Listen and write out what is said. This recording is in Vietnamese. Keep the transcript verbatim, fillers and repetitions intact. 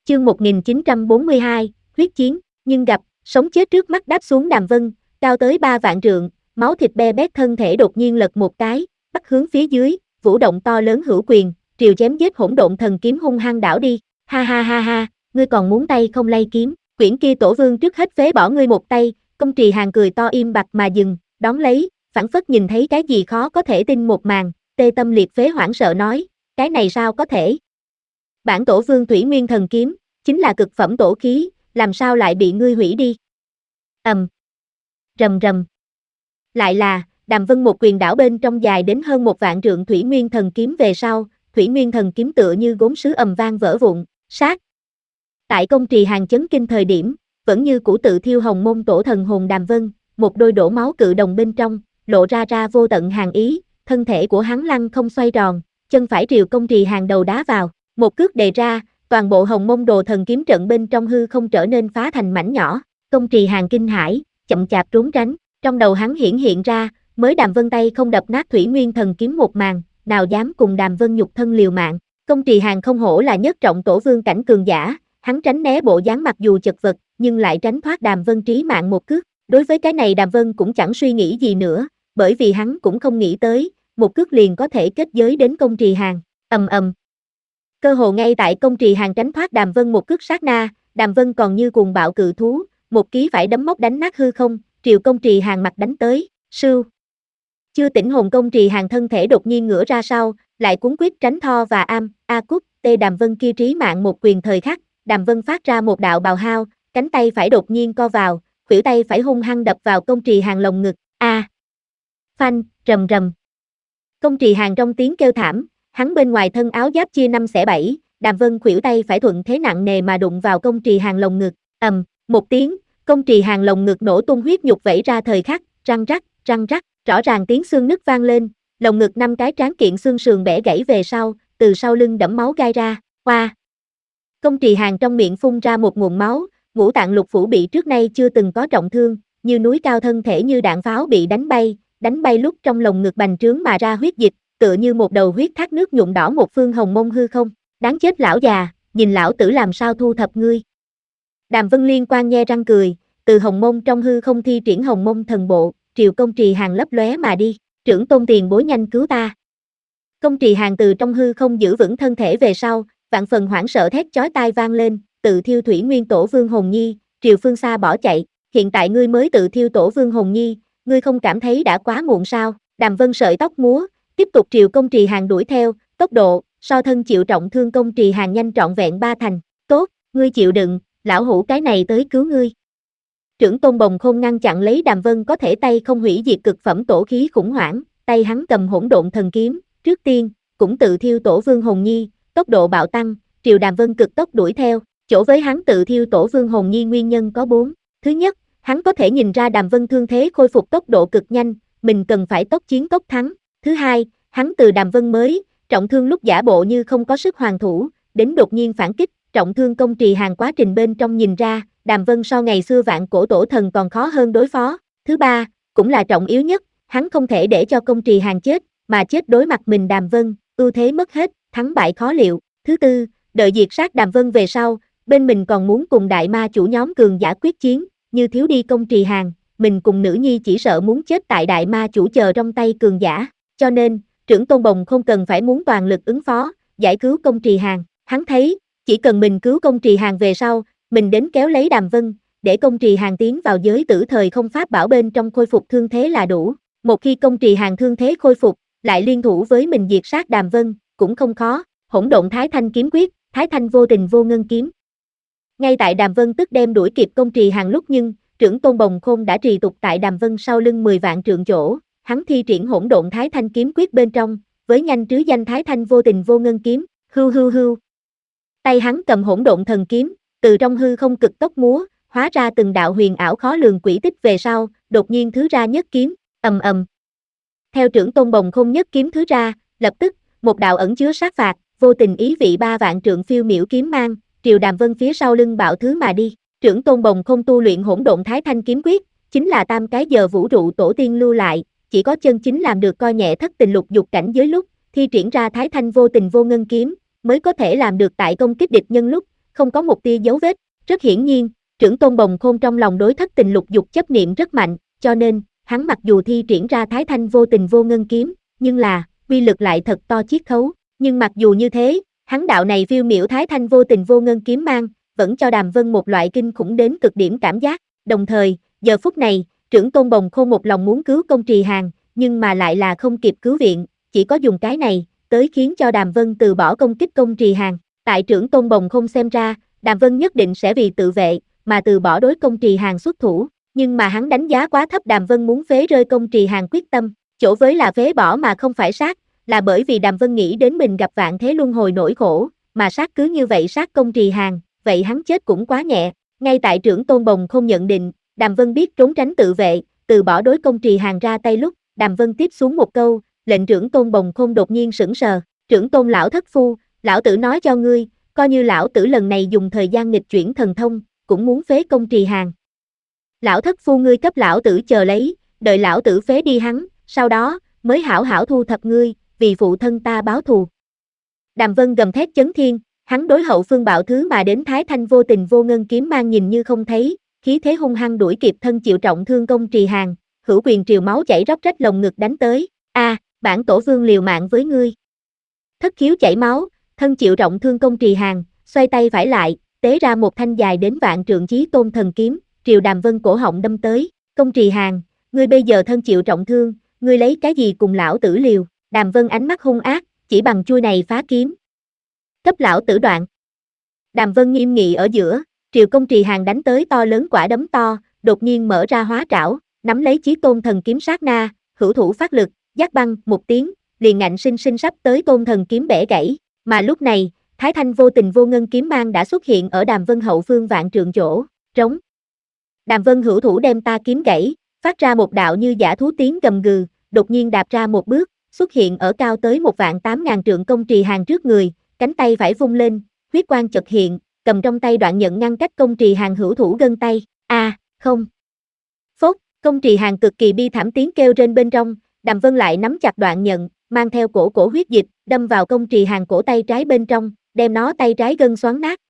Chương một nghìn chín trăm bốn mươi hai, huyết chiến, nhưng gặp, sống chết trước mắt đáp xuống Đàm Vân, cao tới ba vạn trượng, máu thịt be bét thân thể đột nhiên lật một cái, bắt hướng phía dưới, vũ động to lớn hữu quyền, triều chém giết hỗn độn thần kiếm hung hăng đảo đi, ha ha ha ha, ngươi còn muốn tay không lay kiếm, quyển kia tổ vương trước hết phế bỏ ngươi một tay, Công Trì Hàn cười to im bặt mà dừng, đón lấy, phảng phất nhìn thấy cái gì khó có thể tin một màn, tê tâm liệt phế hoảng sợ nói, cái này sao có thể? Bản tổ vương Thủy Nguyên thần kiếm, chính là cực phẩm tổ khí, làm sao lại bị ngươi hủy đi? Ầm. Um. Rầm rầm. Lại là, Đàm Vân một quyền đảo bên trong dài đến hơn một vạn trượng Thủy Nguyên thần kiếm về sau, Thủy Nguyên thần kiếm tựa như gốm sứ ầm vang vỡ vụn, sát. Tại Công Trì Hàn chấn kinh thời điểm, vẫn như cũ tự thiêu hồng môn tổ thần hồn Đàm Vân, một đôi đổ máu cự đồng bên trong, lộ ra ra vô tận hàn ý, thân thể của hắn lăng không xoay tròn, chân phải triều Công Trì Hàn đầu đá vào, một cước đề ra, toàn bộ hồng môn đồ thần kiếm trận bên trong hư không trở nên phá thành mảnh nhỏ, Công Trì Hàn kinh hãi, chậm chạp trốn tránh, trong đầu hắn hiển hiện ra, mới Đàm Vân tay không đập nát Thủy Nguyên thần kiếm một màn, nào dám cùng Đàm Vân nhục thân liều mạng, Công Trì Hàn không hổ là nhất trọng tổ vương cảnh cường giả, hắn tránh né bộ dáng mặc dù chật vật, nhưng lại tránh thoát Đàm Vân trí mạng một cước, đối với cái này Đàm Vân cũng chẳng suy nghĩ gì nữa, bởi vì hắn cũng không nghĩ tới, một cước liền có thể kết giới đến Công Trì Hàn, ầm ầm. Cơ hồ ngay tại Công Trì Hàn tránh thoát Đàm Vân một cước sát na, Đàm Vân còn như cuồng bạo cự thú, một ký phải đấm móc đánh nát hư không, triều Công Trì Hàn mặt đánh tới, sưu. Chưa tỉnh hồn Công Trì Hàn thân thể đột nhiên ngửa ra sau, lại cuốn quyết tránh Tho và Am, A Cúc, tê Đàm Vân kia trí mạng một quyền thời khắc, Đàm Vân phát ra một đạo bào hao, cánh tay phải đột nhiên co vào, khuỷu tay phải hung hăng đập vào Công Trì Hàn lồng ngực, a. À. Phanh, rầm rầm. Công Trì Hàn trong tiếng kêu thảm, hắn bên ngoài thân áo giáp chia năm xẻ bảy, Đàm Vân khuỷu tay phải thuận thế nặng nề mà đụng vào Công Trì Hàn lồng ngực, ầm, một tiếng, Công Trì Hàn lồng ngực nổ tung huyết nhục vẩy ra thời khắc, răng rắc, răng rắc, rõ ràng tiếng xương nứt vang lên, lồng ngực năm cái tráng kiện xương sườn bẻ gãy về sau, từ sau lưng đẫm máu gai ra, hoa. Công Trì Hàn trong miệng phun ra một nguồn máu, ngũ tạng lục phủ bị trước nay chưa từng có trọng thương, như núi cao thân thể như đạn pháo bị đánh bay, đánh bay lúc trong lồng ngực bành trướng mà ra huyết dịch, tựa như một đầu huyết thác nước nhuộm đỏ một phương hồng mông hư không, đáng chết lão già, nhìn lão tử làm sao thu thập ngươi. Đàm Vân liên quan nhe răng cười, từ hồng mông trong hư không thi triển hồng mông thần bộ, triều Công Trì Hàn lấp lóe mà đi, trưởng tôn tiền bối nhanh cứu ta. Công Trì Hàn từ trong hư không giữ vững thân thể về sau, vạn phần hoảng sợ thét chói tai vang lên, tự thiêu Thủy Nguyên tổ vương Hồn Nhi, triều phương xa bỏ chạy, hiện tại ngươi mới tự thiêu tổ vương Hồn Nhi, ngươi không cảm thấy đã quá muộn sao? Đàm Vân sợi tóc múa, tiếp tục triều Công Trì Hàn đuổi theo, tốc độ, so thân chịu trọng thương Công Trì Hàn nhanh trọn vẹn ba thành, tốt, ngươi chịu đựng, lão hủ cái này tới cứu ngươi. Trưởng tôn Bồng Khôn ngăn chặn lấy Đàm Vân có thể tay không hủy diệt cực phẩm tổ khí khủng hoảng, tay hắn cầm hỗn độn thần kiếm, trước tiên, cũng tự thiêu tổ vương Hồn Nhi, tốc độ bạo tăng, triều Đàm Vân cực tốc đuổi theo, chỗ với hắn tự thiêu tổ vương Hồn Nhi nguyên nhân có bốn, thứ nhất, hắn có thể nhìn ra Đàm Vân thương thế khôi phục tốc độ cực nhanh, mình cần phải tốc chiến tốc thắng, thứ hai, hắn từ Đàm Vân mới, trọng thương lúc giả bộ như không có sức hoàn thủ, đến đột nhiên phản kích, trọng thương Công Trì Hàn quá trình bên trong nhìn ra, Đàm Vân so ngày xưa vạn cổ tổ thần còn khó hơn đối phó, thứ ba, cũng là trọng yếu nhất, hắn không thể để cho Công Trì Hàn chết, mà chết đối mặt mình Đàm Vân, ưu thế mất hết, thắng bại khó liệu, thứ tư, đợi diệt sát Đàm Vân về sau, bên mình còn muốn cùng đại ma chủ nhóm cường giả quyết chiến, như thiếu đi Công Trì Hàn, mình cùng nữ nhi chỉ sợ muốn chết tại đại ma chủ chờ trong tay cường giả, cho nên, trưởng tôn Bồng không cần phải muốn toàn lực ứng phó, giải cứu Công Trì Hàn, hắn thấy, chỉ cần mình cứu Công Trì Hàn về sau, mình đến kéo lấy Đàm Vân, để Công Trì Hàn tiến vào giới tử thời không pháp bảo bên trong khôi phục thương thế là đủ, một khi Công Trì Hàn thương thế khôi phục, lại liên thủ với mình diệt sát Đàm Vân, cũng không khó, hỗn độn Thái Thanh kiếm quyết, Thái Thanh vô tình vô ngân kiếm. Ngay tại Đàm Vân tức đem đuổi kịp Công Trì Hàn lúc nhưng, trưởng tôn Bồng Khôn đã trì tục tại Đàm Vân sau lưng mười vạn trượng chỗ, hắn thi triển hỗn độn Thái Thanh kiếm quyết bên trong, với nhanh trứ danh Thái Thanh vô tình vô ngân kiếm, hưu hưu hưu. Tay hắn cầm hỗn độn thần kiếm, từ trong hư không cực tốc múa, hóa ra từng đạo huyền ảo khó lường quỷ tích về sau, đột nhiên thứ ra nhất kiếm, ầm ầm. Theo trưởng tôn Bồng Khôn nhất kiếm thứ ra, lập tức, một đạo ẩn chứa sát phạt, vô tình ý vị ba vạn trượng phiêu miểu kiếm mang, triều Đàm Vân phía sau lưng bạo thứ mà đi. Trưởng tôn Bồng Khôn tu luyện hỗn độn Thái Thanh kiếm quyết, chính là tam cái giờ vũ trụ tổ tiên lưu lại, chỉ có chân chính làm được coi nhẹ thất tình lục dục cảnh giới lúc, thi triển ra Thái Thanh vô tình vô ngân kiếm, mới có thể làm được tại công kích địch nhân lúc, không có một tia dấu vết. Rất hiển nhiên, trưởng tôn Bồng Khôn trong lòng đối thất tình lục dục chấp niệm rất mạnh, cho nên, hắn mặc dù thi triển ra Thái Thanh vô tình vô ngân kiếm, nhưng là, uy lực lại thật to chiết khấu. Nhưng mặc dù như thế, hắn đạo này phiêu miểu Thái Thanh vô tình vô ngân kiếm mang, vẫn cho Đàm Vân một loại kinh khủng đến cực điểm cảm giác. Đồng thời, giờ phút này, trưởng tôn Bồng Khôn một lòng muốn cứu Công Trì Hàn, nhưng mà lại là không kịp cứu viện, chỉ có dùng cái này, tới khiến cho Đàm Vân từ bỏ công kích Công Trì Hàn. Tại trưởng tôn Bồng Khôn xem ra, Đàm Vân nhất định sẽ vì tự vệ, mà từ bỏ đối Công Trì Hàn xuất thủ, nhưng mà hắn đánh giá quá thấp Đàm Vân muốn phế rơi Công Trì Hàn quyết tâm, chỗ với là phế bỏ mà không phải sát, là bởi vì Đàm Vân nghĩ đến mình gặp vạn thế luân hồi nỗi khổ, mà sát cứ như vậy sát Công Trì Hàn, vậy hắn chết cũng quá nhẹ. Ngay tại trưởng tôn Bồng Khôn nhận định, Đàm Vân biết trốn tránh tự vệ, từ bỏ đối Công Trì Hàn ra tay lúc, Đàm Vân tiếp xuống một câu, lệnh trưởng tôn Bồng Khôn đột nhiên sững sờ, trưởng tôn lão thất phu, lão tử nói cho ngươi, coi như lão tử lần này dùng thời gian nghịch chuyển thần thông, cũng muốn phế Công Trì Hàn. Lão thất phu ngươi cấp lão tử chờ lấy, đợi lão tử phế đi hắn, sau đó, mới hảo hảo thu thập ngươi, vì phụ thân ta báo thù. Đàm Vân gầm thét chấn thiên, hắn đối hậu phương bạo thứ mà đến Thái Thanh vô tình vô ngân kiếm mang nhìn như không thấy, khí thế hung hăng đuổi kịp thân chịu trọng thương Công Trì Hàn, hữu quyền triều máu chảy róc rách lồng ngực đánh tới, a, à, bản tổ vương liều mạng với ngươi. Thất khiếu chảy máu, thân chịu trọng thương Công Trì Hàn, xoay tay phải lại, tế ra một thanh dài đến vạn trượng chí tôn thần kiếm, triều Đàm Vân cổ họng đâm tới, Công Trì Hàn, ngươi bây giờ thân chịu trọng thương, ngươi lấy cái gì cùng lão tử liều? Đàm Vân ánh mắt hung ác, chỉ bằng chuôi này phá kiếm. Cấp lão tử đoạn. Đàm Vân nghiêm nghị ở giữa, triều Công Trì Hàn đánh tới to lớn quả đấm to, đột nhiên mở ra hóa trảo, nắm lấy chí tôn thần kiếm sát na, hữu thủ phát lực, giác băng một tiếng, liền ngạnh sinh sinh sắp tới tôn thần kiếm bẻ gãy, mà lúc này, Thái Thanh vô tình vô ngân kiếm mang đã xuất hiện ở Đàm Vân hậu phương vạn trượng chỗ, trống. Đàm Vân hữu thủ đem ta kiếm gãy, phát ra một đạo như dã thú tiếng gầm gừ, đột nhiên đạp ra một bước, xuất hiện ở cao tới một vạn tám ngàn trượng Công Trì Hàn trước người, cánh tay phải vung lên, huyết quang chợt hiện, cầm trong tay đoạn nhận ngăn cách Công Trì Hàn hữu thủ gân tay, a, à, không. Phốt, Công Trì Hàn cực kỳ bi thảm tiếng kêu trên bên trong, Đàm Vân lại nắm chặt đoạn nhận, mang theo cổ cổ huyết dịch, đâm vào Công Trì Hàn cổ tay trái bên trong, đem nó tay trái gân xoắn nát,